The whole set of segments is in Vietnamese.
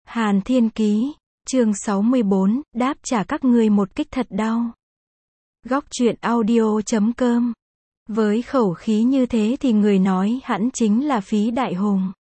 Hàn Thiên Ký, chương 64, đáp trả các ngươi một kích thật đau. Góc truyện audio.com. Với khẩu khí như thế thì người nói hẳn chính là Phí Đại Hùng.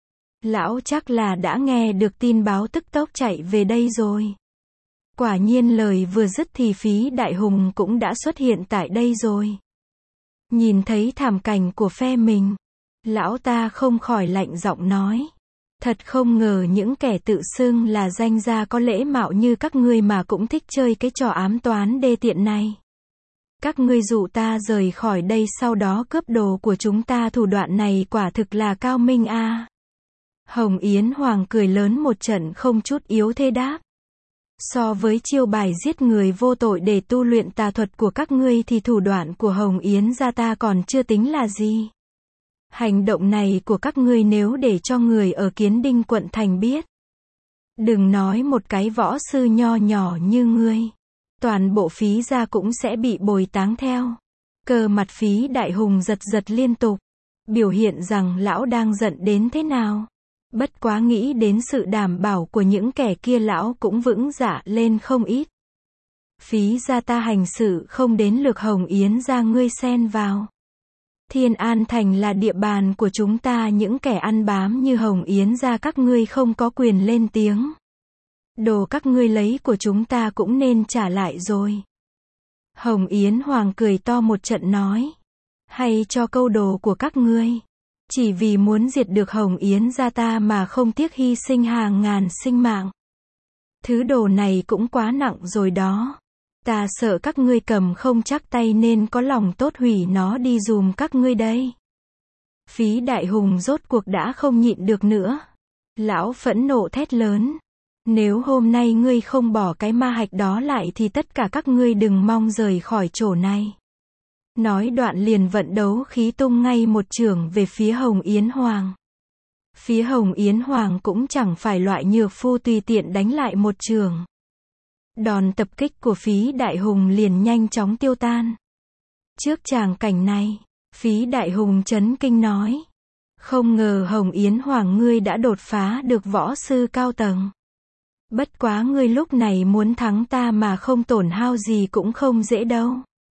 Lão chắc là đã nghe được tin báo tức tốc chạy về đây rồi. Quả nhiên lời vừa dứt thì Phí Đại Hùng cũng đã xuất hiện tại đây rồi. Nhìn thấy thảm cảnh của phe mình, lão ta không khỏi lạnh giọng nói. Thật không ngờ những kẻ tự xưng là danh gia có lễ mạo như các ngươi mà cũng thích chơi cái trò ám toán đê tiện này. Các ngươi dụ ta rời khỏi đây sau đó cướp đồ của chúng ta, thủ đoạn này quả thực là cao minh a. Hồng Yến Hoàng cười lớn một trận không chút yếu thế đáp. So với chiêu bài giết người vô tội để tu luyện tà thuật của các ngươi thì thủ đoạn của Hồng Yến gia ta còn chưa tính là gì. Hành động này của các ngươi nếu để cho người ở Kiến Đinh quận thành biết, đừng nói một cái võ sư nho nhỏ như ngươi, toàn bộ Phí gia cũng sẽ bị bồi táng theo. Cơ mặt Phí Đại Hùng giật giật liên tục, biểu hiện rằng lão đang giận đến thế nào. Bất quá nghĩ đến sự đảm bảo của những kẻ kia lão cũng vững dạ lên không ít. Phí gia ta hành sự không đến lượt Hồng Yến gia ngươi xen vào. Thiên An Thành là địa bàn của chúng ta, những kẻ ăn bám như Hồng Yến gia các ngươi không có quyền lên tiếng. Đồ các ngươi lấy của chúng ta cũng nên trả lại rồi. Hồng Yến Hoàng cười to một trận nói. Hay cho câu đồ của các ngươi. Chỉ vì muốn diệt được Hồng Yến gia ta mà không tiếc hy sinh hàng ngàn sinh mạng. Thứ đồ này cũng quá nặng rồi đó. Ta sợ các ngươi cầm không chắc tay nên có lòng tốt hủy nó đi dùm các ngươi đây. Phí Đại Hùng rốt cuộc đã không nhịn được nữa. Lão phẫn nộ thét lớn. Nếu hôm nay ngươi không bỏ cái ma hạch đó lại thì tất cả các ngươi đừng mong rời khỏi chỗ này. Nói đoạn liền vận đấu khí tung ngay một chưởng về phía Hồng Yến Hoàng. Phía Hồng Yến Hoàng cũng chẳng phải loại nhược phu tùy tiện đánh lại một chưởng. Đòn tập kích của Phí Đại Hùng liền nhanh chóng tiêu tan. Trước tràng cảnh này, Phí Đại Hùng chấn kinh nói. Không ngờ Hồng Yến Hoàng ngươi đã đột phá được võ sư cao tầng. Bất quá ngươi lúc này muốn thắng ta mà không tổn hao gì cũng không dễ đâu.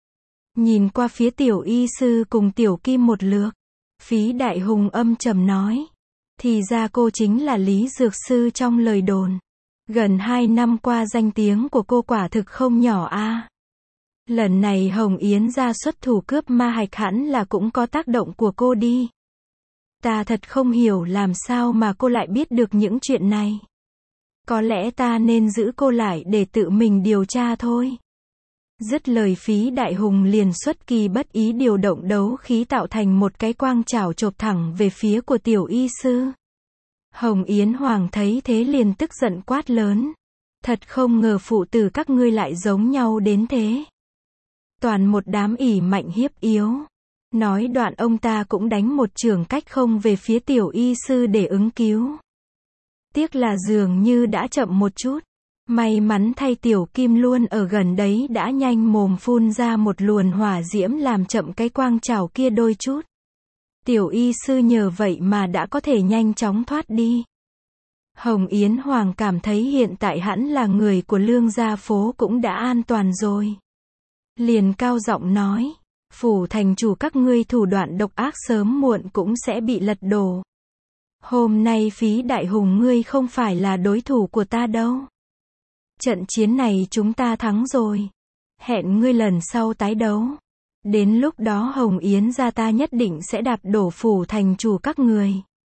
Nhìn qua phía tiểu y sư cùng tiểu kim một lượt, Phí Đại Hùng âm trầm nói. Thì ra cô chính là Lý Dược Sư trong lời đồn. Gần 2 năm qua danh tiếng của cô quả thực không nhỏ a. Lần này Hồng Yến gia xuất thủ cướp ma hạch hẳn là cũng có tác động của cô đi. Ta thật không hiểu làm sao mà cô lại biết được những chuyện này. Có lẽ ta nên giữ cô lại để tự mình điều tra thôi. Dứt lời Phí Đại Hùng liền xuất kỳ bất ý điều động đấu khí tạo thành một cái quang chảo chộp thẳng về phía của tiểu y sư. Hồng Yến Hoàng thấy thế liền tức giận quát lớn. Thật không ngờ phụ tử các ngươi lại giống nhau đến thế. Toàn một đám ỷ mạnh hiếp yếu. Nói đoạn ông ta cũng đánh một chưởng cách không về phía tiểu y sư để ứng cứu. Tiếc là dường như đã chậm một chút. May mắn thay tiểu kim luôn ở gần đấy đã nhanh mồm phun ra một luồn hỏa diễm làm chậm cái quang chảo kia đôi chút. Tiểu y sư nhờ vậy mà đã có thể nhanh chóng thoát đi. Hồng Yến Hoàng cảm thấy hiện tại hẳn là người của Lương gia phố cũng đã an toàn rồi. Liền cao giọng nói. Phủ thành chủ các ngươi thủ đoạn độc ác sớm muộn cũng sẽ bị lật đổ. Hôm nay Phí Đại Hùng ngươi không phải là đối thủ của ta đâu. Trận chiến này chúng ta thắng rồi. Hẹn ngươi lần sau tái đấu. Đến lúc đó Hồng Yến gia ta nhất định sẽ đạp đổ phủ thành chủ các người.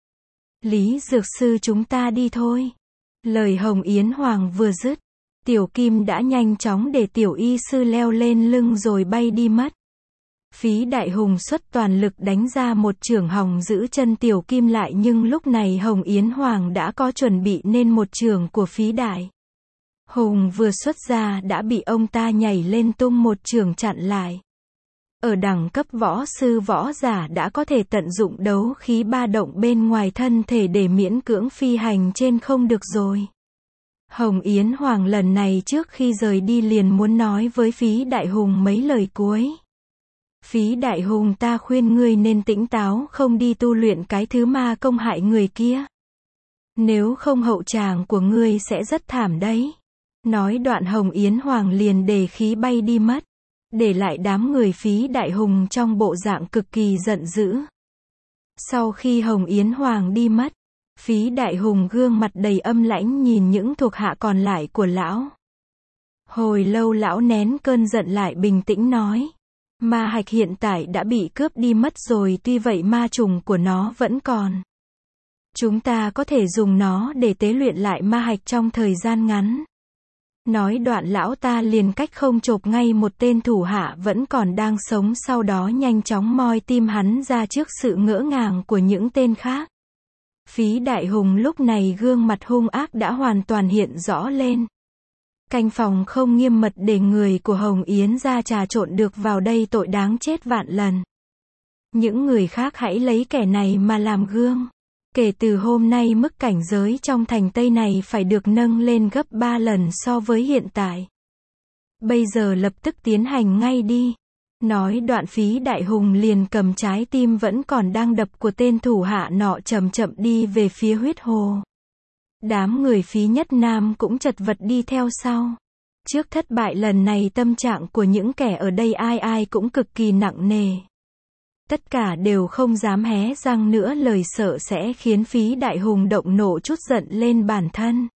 Lý Dược Sư chúng ta đi thôi. Lời Hồng Yến Hoàng vừa dứt, tiểu kim đã nhanh chóng để tiểu y sư leo lên lưng rồi bay đi mất. Phí Đại Hùng xuất toàn lực đánh ra một chưởng hòng giữ chân tiểu kim lại, nhưng lúc này Hồng Yến Hoàng đã có chuẩn bị nên một chưởng của Phí Đại Hùng vừa xuất ra đã bị ông ta nhảy lên tung một chưởng chặn lại. Ở đẳng cấp võ sư võ giả đã có thể tận dụng đấu khí ba động bên ngoài thân thể để miễn cưỡng phi hành trên không được rồi. Hồng Yến Hoàng lần này trước khi rời đi liền muốn nói với Phí Đại Hùng mấy lời cuối. Phí Đại Hùng, ta khuyên ngươi nên tỉnh táo không đi tu luyện cái thứ ma công hại người kia. Nếu không hậu tràng của ngươi sẽ rất thảm đấy. Nói đoạn Hồng Yến Hoàng liền đề khí bay đi mất, để lại đám người Phí Đại Hùng trong bộ dạng cực kỳ giận dữ. Sau khi Hồng Yến Hoàng đi mất, Phí Đại Hùng gương mặt đầy âm lãnh nhìn những thuộc hạ còn lại của lão. Hồi lâu lão nén cơn giận lại bình tĩnh nói. Ma hạch hiện tại đã bị cướp đi mất rồi, tuy vậy ma trùng của nó vẫn còn. Chúng ta có thể dùng nó để tế luyện lại ma hạch trong thời gian ngắn. Nói đoạn lão ta liền cách không chộp ngay một tên thủ hạ vẫn còn đang sống, sau đó nhanh chóng moi tim hắn ra trước sự ngỡ ngàng của những tên khác. Phí Đại Hùng lúc này gương mặt hung ác đã hoàn toàn hiện rõ lên. Canh phòng không nghiêm mật để người của Hồng Yến gia trà trộn được vào đây, tội đáng chết vạn lần. Những người khác hãy lấy kẻ này mà làm gương. Kể từ hôm nay mức cảnh giới trong thành Tây này phải được nâng lên gấp 3 lần so với hiện tại. Bây giờ lập tức tiến hành ngay đi. Nói đoạn Phí Đại Hùng liền cầm trái tim vẫn còn đang đập của tên thủ hạ nọ chậm chậm đi về phía huyết hồ. Đám người Phí Nhất Nam cũng chật vật đi theo sau. Trước thất bại lần này tâm trạng của những kẻ ở đây ai ai cũng cực kỳ nặng nề. Tất cả đều không dám hé răng nữa, lời sợ sẽ khiến Phí Đại Hùng động nộ chút giận lên bản thân.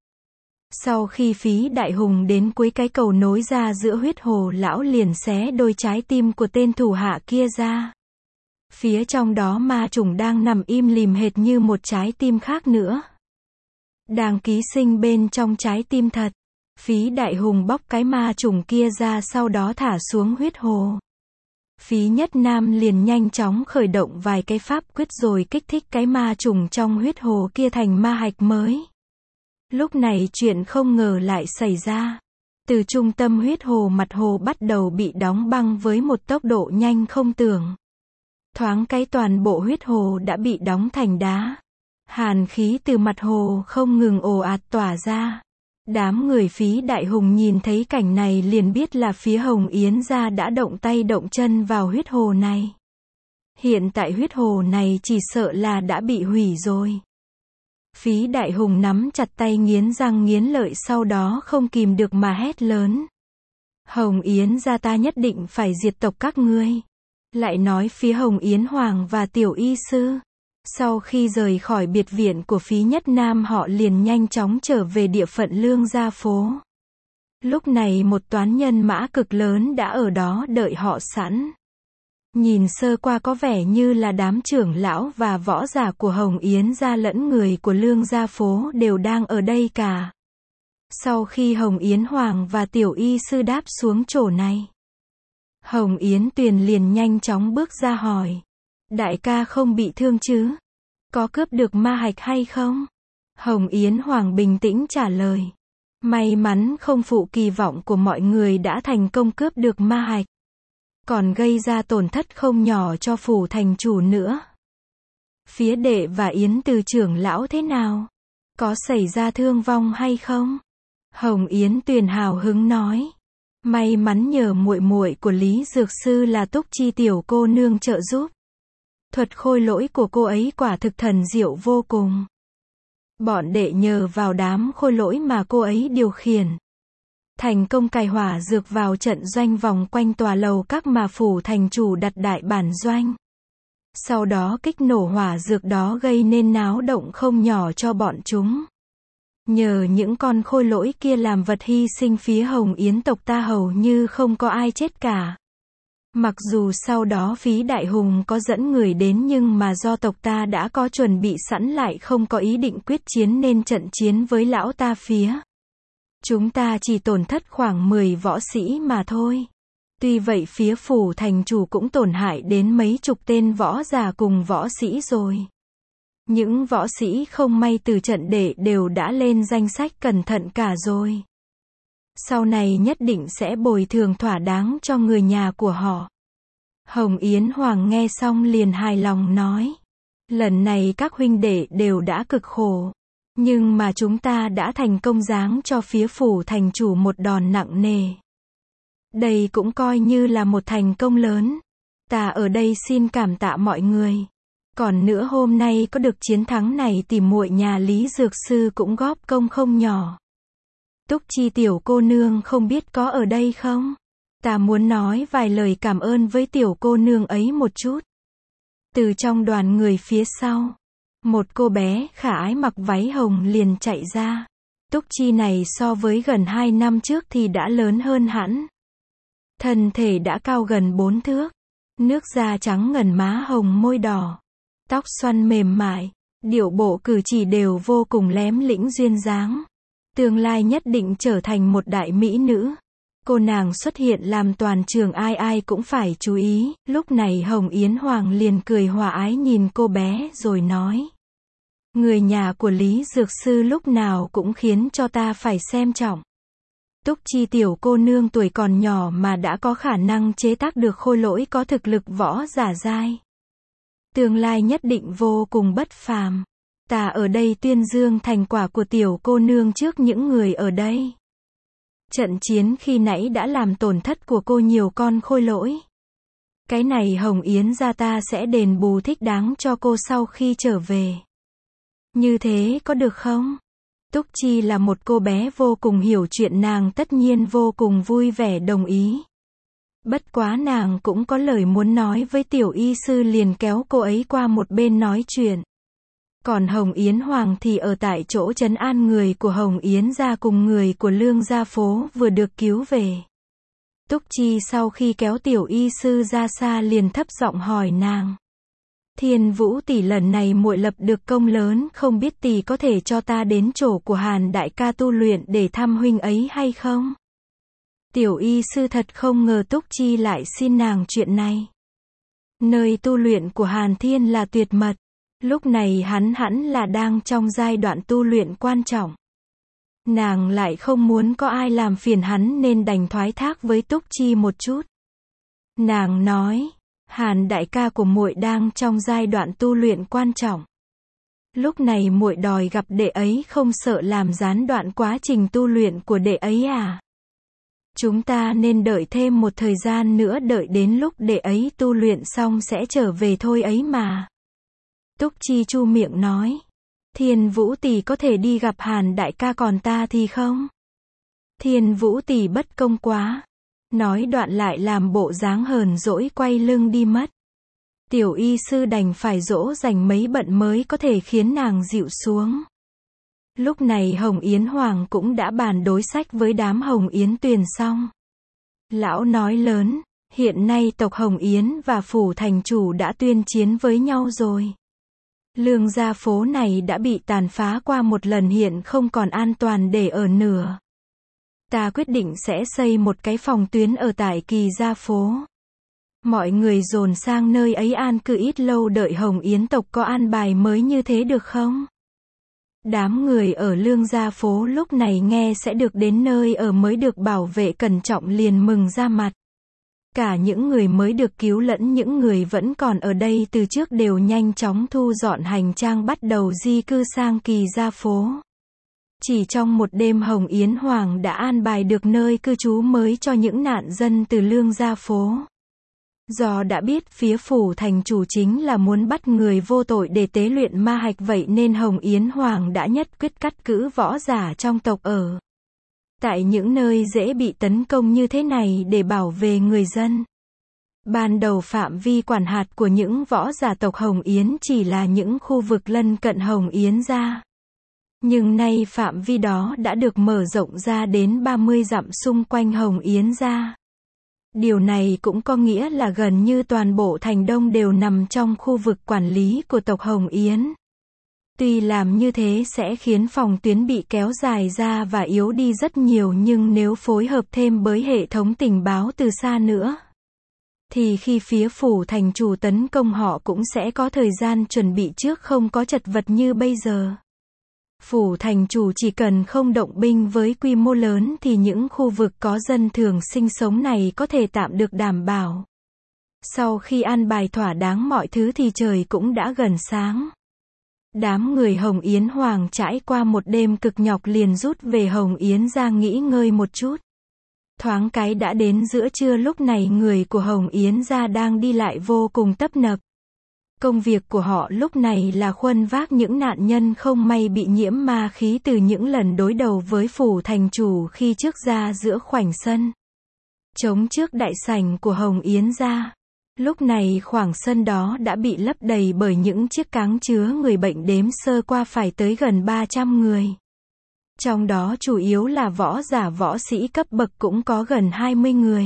Sau khi Phí Đại Hùng đến cuối cái cầu nối ra giữa huyết hồ, lão liền xé đôi trái tim của tên thủ hạ kia ra. Phía trong đó ma trùng đang nằm im lìm hệt như một trái tim khác nữa, đang ký sinh bên trong trái tim thật. Phí Đại Hùng bóc cái ma trùng kia ra, sau đó thả xuống huyết hồ. Phí Nhất Nam liền nhanh chóng khởi động vài cái pháp quyết rồi kích thích cái ma trùng trong huyết hồ kia thành ma hạch mới. Lúc này chuyện không ngờ lại xảy ra. Từ trung tâm huyết hồ, mặt hồ bắt đầu bị đóng băng với một tốc độ nhanh không tưởng. Thoáng cái toàn bộ huyết hồ đã bị đóng thành đá. Hàn khí từ mặt hồ không ngừng ồ ạt tỏa ra. Đám người Phí Đại Hùng nhìn thấy cảnh này liền biết là phía Hồng Yến gia đã động tay động chân vào huyết hồ này. Hiện tại huyết hồ này chỉ sợ là đã bị hủy rồi. Phí Đại Hùng nắm chặt tay nghiến răng nghiến lợi, sau đó không kìm được mà hét lớn. Hồng Yến gia, ta nhất định phải diệt tộc các ngươi. Lại nói phía Hồng Yến Hoàng và Tiểu Y Sư. Sau khi rời khỏi biệt viện của Phí Nhất Nam, họ liền nhanh chóng trở về địa phận Lương Gia Phố. Lúc này một toán nhân mã cực lớn đã ở đó đợi họ sẵn. Nhìn sơ qua có vẻ như là đám trưởng lão và võ giả của Hồng Yến gia lẫn người của Lương Gia Phố đều đang ở đây cả. Sau khi Hồng Yến Hoàng và Tiểu Y Sư đáp xuống chỗ này, Hồng Yến Tuyền liền nhanh chóng bước ra hỏi. Đại ca không bị thương chứ? Có cướp được ma hạch hay không? Hồng Yến Hoàng bình tĩnh trả lời. May mắn không phụ kỳ vọng của mọi người, đã thành công cướp được ma hạch. Còn gây ra tổn thất không nhỏ cho phủ thành chủ nữa. Phía đệ và Yến Từ trưởng lão thế nào? Có xảy ra thương vong hay không? Hồng Yến Tuyền hào hứng nói. May mắn nhờ muội muội của Lý Dược Sư là Túc Chi tiểu cô nương trợ giúp. Thuật khôi lỗi của cô ấy quả thực thần diệu vô cùng. Bọn đệ nhờ vào đám khôi lỗi mà cô ấy điều khiển, thành công cài hỏa dược vào trận doanh vòng quanh tòa lầu các mà phủ thành chủ đặt đại bản doanh. Sau đó kích nổ hỏa dược đó, gây nên náo động không nhỏ cho bọn chúng. Nhờ những con khôi lỗi kia làm vật hy sinh, phía Hồng Yến tộc ta hầu như không có ai chết cả. Mặc dù sau đó Phí Đại Hùng có dẫn người đến, nhưng mà do tộc ta đã có chuẩn bị sẵn, lại không có ý định quyết chiến nên trận chiến với lão ta phía chúng ta chỉ tổn thất khoảng 10 võ sĩ mà thôi. Tuy vậy phía phủ thành chủ cũng tổn hại đến mấy chục tên võ giả cùng võ sĩ rồi. Những võ sĩ không may từ trận đệ đều đã lên danh sách cẩn thận cả rồi. Sau này nhất định sẽ bồi thường thỏa đáng cho người nhà của họ. Hồng Yến Hoàng nghe xong liền hài lòng nói. Lần này các huynh đệ đều đã cực khổ. Nhưng mà chúng ta đã thành công giáng cho phía phủ thành chủ một đòn nặng nề. Đây cũng coi như là một thành công lớn. Ta ở đây xin cảm tạ mọi người. Còn nữa hôm nay có được chiến thắng này thì muội nhà Lý Dược Sư cũng góp công không nhỏ. Túc Chi tiểu cô nương không biết có ở đây không? Ta muốn nói vài lời cảm ơn với tiểu cô nương ấy một chút. Từ trong đoàn người phía sau, một cô bé khả ái mặc váy hồng liền chạy ra. Túc Chi này so với gần 2 năm trước thì đã lớn hơn hẳn. Thân thể đã cao gần 4 thước. Nước da trắng ngần, má hồng môi đỏ. Tóc xoăn mềm mại. Điệu bộ cử chỉ đều vô cùng lém lĩnh duyên dáng. Tương lai nhất định trở thành một đại mỹ nữ. Cô nàng xuất hiện làm toàn trường ai ai cũng phải chú ý. Lúc này Hồng Yến Hoàng liền cười hòa ái nhìn cô bé rồi nói. Người nhà của Lý Dược Sư lúc nào cũng khiến cho ta phải xem trọng. Túc Chi tiểu cô nương tuổi còn nhỏ mà đã có khả năng chế tác được khôi lỗi có thực lực võ giả giai. Tương lai nhất định vô cùng bất phàm. Ta ở đây tuyên dương thành quả của tiểu cô nương trước những người ở đây. Trận chiến khi nãy đã làm tổn thất của cô nhiều con khôi lỗi. Cái này Hồng Yến gia ta sẽ đền bù thích đáng cho cô sau khi trở về. Như thế có được không? Túc Chi là một cô bé vô cùng hiểu chuyện, nàng tất nhiên vô cùng vui vẻ đồng ý. Bất quá nàng cũng có lời muốn nói với tiểu y sư liền kéo cô ấy qua một bên nói chuyện. Còn Hồng Yến Hoàng thì ở tại chỗ trấn an người của Hồng Yến gia cùng người của Lương gia phố vừa được cứu về. Túc Chi sau khi kéo tiểu y sư ra xa liền thấp giọng hỏi nàng. Thiên Vũ tỷ, lần này muội lập được công lớn, không biết tỷ có thể cho ta đến chỗ của Hàn đại ca tu luyện để thăm huynh ấy hay không? Tiểu y sư thật không ngờ Túc Chi lại xin nàng chuyện này. Nơi tu luyện của Hàn Thiên là tuyệt mật. Lúc này hắn hẳn là đang trong giai đoạn tu luyện quan trọng. Nàng lại không muốn có ai làm phiền hắn nên đành thoái thác với Túc Chi một chút. Nàng nói, Hàn đại ca của muội đang trong giai đoạn tu luyện quan trọng. Lúc này muội đòi gặp đệ ấy không sợ làm gián đoạn quá trình tu luyện của đệ ấy à? Chúng ta nên đợi thêm một thời gian nữa, đợi đến lúc đệ ấy tu luyện xong sẽ trở về thôi ấy mà. Túc Chi chu miệng nói. Thiên Vũ tỷ có thể đi gặp Hàn đại ca, còn ta thì không. Thiên Vũ tỷ bất công quá. Nói đoạn lại làm bộ dáng hờn dỗi quay lưng đi mất. Tiểu y sư đành phải dỗ dành mấy bận mới có thể khiến nàng dịu xuống. Lúc này Hồng Yến Hoàng cũng đã bàn đối sách với đám Hồng Yến Tuyền xong. Lão nói lớn, hiện nay tộc Hồng Yến và phủ thành chủ đã tuyên chiến với nhau rồi. Lương gia phố này đã bị tàn phá qua một lần, hiện không còn an toàn để ở nữa. Ta quyết định sẽ xây một cái phòng tuyến ở tại Kỳ gia phố. Mọi người dồn sang nơi ấy an cư ít lâu, đợi Hồng Yến tộc có an bài mới như thế được không? Đám người ở Lương gia phố lúc này nghe sẽ được đến nơi ở mới được bảo vệ cẩn trọng liền mừng ra mặt. Cả những người mới được cứu lẫn những người vẫn còn ở đây từ trước đều nhanh chóng thu dọn hành trang bắt đầu di cư sang Kỳ gia phố. Chỉ trong một đêm Hồng Yến Hoàng đã an bài được nơi cư trú mới cho những nạn dân từ Lương gia phố. Do đã biết phía phủ thành chủ chính là muốn bắt người vô tội để tế luyện ma hạch, vậy nên Hồng Yến Hoàng đã nhất quyết cắt cử võ giả trong tộc ở tại những nơi dễ bị tấn công như thế này để bảo vệ người dân. Ban đầu phạm vi quản hạt của những võ giả tộc Hồng Yến chỉ là những khu vực lân cận Hồng Yến gia. Nhưng nay phạm vi đó đã được mở rộng ra đến 30 dặm xung quanh Hồng Yến gia. Điều này cũng có nghĩa là gần như toàn bộ thành Đông đều nằm trong khu vực quản lý của tộc Hồng Yến. Tuy làm như thế sẽ khiến phòng tuyến bị kéo dài ra và yếu đi rất nhiều, nhưng nếu phối hợp thêm với hệ thống tình báo từ xa nữa, thì khi phía phủ thành chủ tấn công họ cũng sẽ có thời gian chuẩn bị trước, không có chật vật như bây giờ. Phủ thành chủ chỉ cần không động binh với quy mô lớn thì những khu vực có dân thường sinh sống này có thể tạm được đảm bảo. Sau khi an bài thỏa đáng mọi thứ thì trời cũng đã gần sáng. Đám người Hồng Yến Hoàng trải qua một đêm cực nhọc liền rút về Hồng Yến ra nghỉ ngơi một chút. Thoáng cái đã đến giữa trưa, lúc này người của Hồng Yến gia đang đi lại vô cùng tấp nập. Công việc của họ lúc này là khuân vác những nạn nhân không may bị nhiễm ma khí từ những lần đối đầu với phủ thành chủ khi trước ra giữa khoảnh sân. Trống trước đại sảnh của Hồng Yến gia. Lúc này khoảng sân đó đã bị lấp đầy bởi những chiếc cáng chứa người bệnh đếm sơ qua phải tới gần 300 người. Trong đó chủ yếu là võ giả võ sĩ cấp bậc cũng có gần 20 người.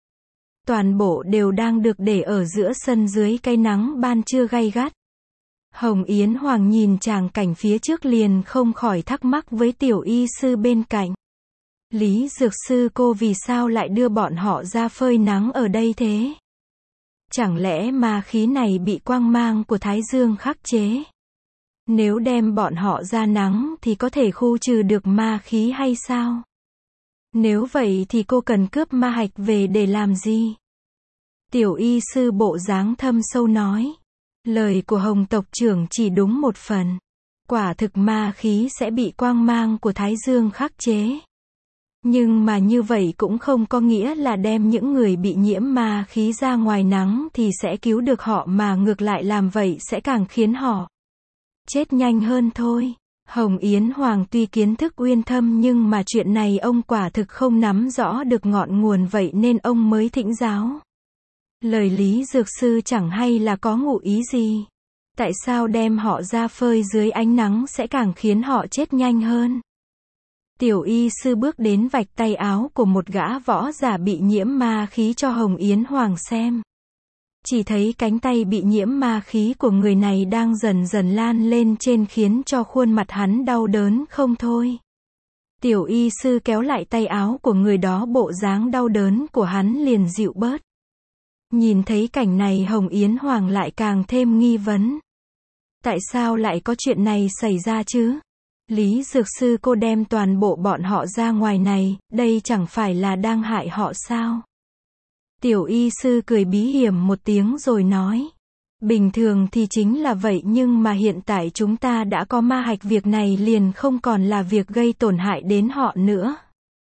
Toàn bộ đều đang được để ở giữa sân dưới cái nắng ban trưa gay gắt. Hồng Yến Hoàng nhìn tràng cảnh phía trước liền không khỏi thắc mắc với tiểu y sư bên cạnh. Lý Dược Sư, cô vì sao lại đưa bọn họ ra phơi nắng ở đây thế? Chẳng lẽ ma khí này bị quang mang của Thái Dương khắc chế? Nếu đem bọn họ ra nắng thì có thể khu trừ được ma khí hay sao? Nếu vậy thì cô cần cướp ma hạch về để làm gì? Tiểu y sư bộ dáng thâm sâu nói. Lời của Hồng tộc trưởng chỉ đúng một phần. Quả thực ma khí sẽ bị quang mang của Thái Dương khắc chế. Nhưng mà như vậy cũng không có nghĩa là đem những người bị nhiễm ma khí ra ngoài nắng thì sẽ cứu được họ, mà ngược lại làm vậy sẽ càng khiến họ chết nhanh hơn thôi. Hồng Yến Hoàng tuy kiến thức uyên thâm nhưng mà chuyện này ông quả thực không nắm rõ được ngọn nguồn, vậy nên ông mới thỉnh giáo. Lời Lý Dược Sư chẳng hay là có ngụ ý gì? Tại sao đem họ ra phơi dưới ánh nắng sẽ càng khiến họ chết nhanh hơn? Tiểu y sư bước đến vạch tay áo của một gã võ giả bị nhiễm ma khí cho Hồng Yến Hoàng xem. Chỉ thấy cánh tay bị nhiễm ma khí của người này đang dần dần lan lên trên khiến cho khuôn mặt hắn đau đớn không thôi. Tiểu y sư kéo lại tay áo của người đó, bộ dáng đau đớn của hắn liền dịu bớt. Nhìn thấy cảnh này Hồng Yến Hoàng lại càng thêm nghi vấn. Tại sao lại có chuyện này xảy ra chứ? Lý Dược Sư, cô đem toàn bộ bọn họ ra ngoài này, đây chẳng phải là đang hại họ sao? Tiểu y sư cười bí hiểm một tiếng rồi nói. Bình thường thì chính là vậy, nhưng mà hiện tại chúng ta đã có ma hạch, việc này liền không còn là việc gây tổn hại đến họ nữa.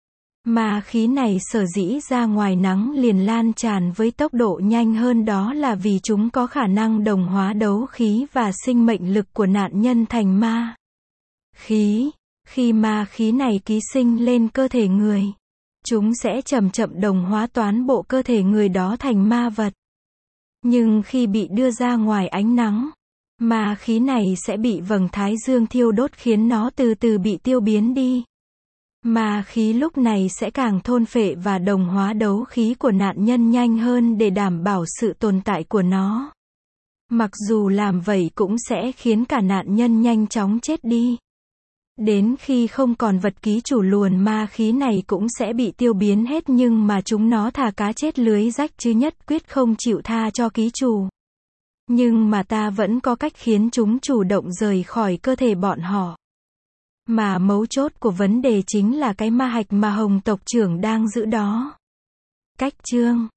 Ma khí này sở dĩ ra ngoài nắng liền lan tràn với tốc độ nhanh hơn, đó là vì chúng có khả năng đồng hóa đấu khí và sinh mệnh lực của nạn nhân thành ma khí. Khi ma khí này ký sinh lên cơ thể người, chúng sẽ chậm chậm đồng hóa toàn bộ cơ thể người đó thành ma vật. Nhưng khi bị đưa ra ngoài ánh nắng, ma khí này sẽ bị vầng thái dương thiêu đốt khiến nó từ từ bị tiêu biến đi. Ma khí lúc này sẽ càng thôn phệ và đồng hóa đấu khí của nạn nhân nhanh hơn để đảm bảo sự tồn tại của nó. Mặc dù làm vậy cũng sẽ khiến cả nạn nhân nhanh chóng chết đi. Đến khi không còn vật ký chủ, luồn ma khí này cũng sẽ bị tiêu biến hết, nhưng mà chúng nó thà cá chết lưới rách chứ nhất quyết không chịu tha cho ký chủ. Nhưng mà ta vẫn có cách khiến chúng chủ động rời khỏi cơ thể bọn họ. Mà mấu chốt của vấn đề chính là cái ma hạch mà Hồng tộc trưởng đang giữ đó. Cách chương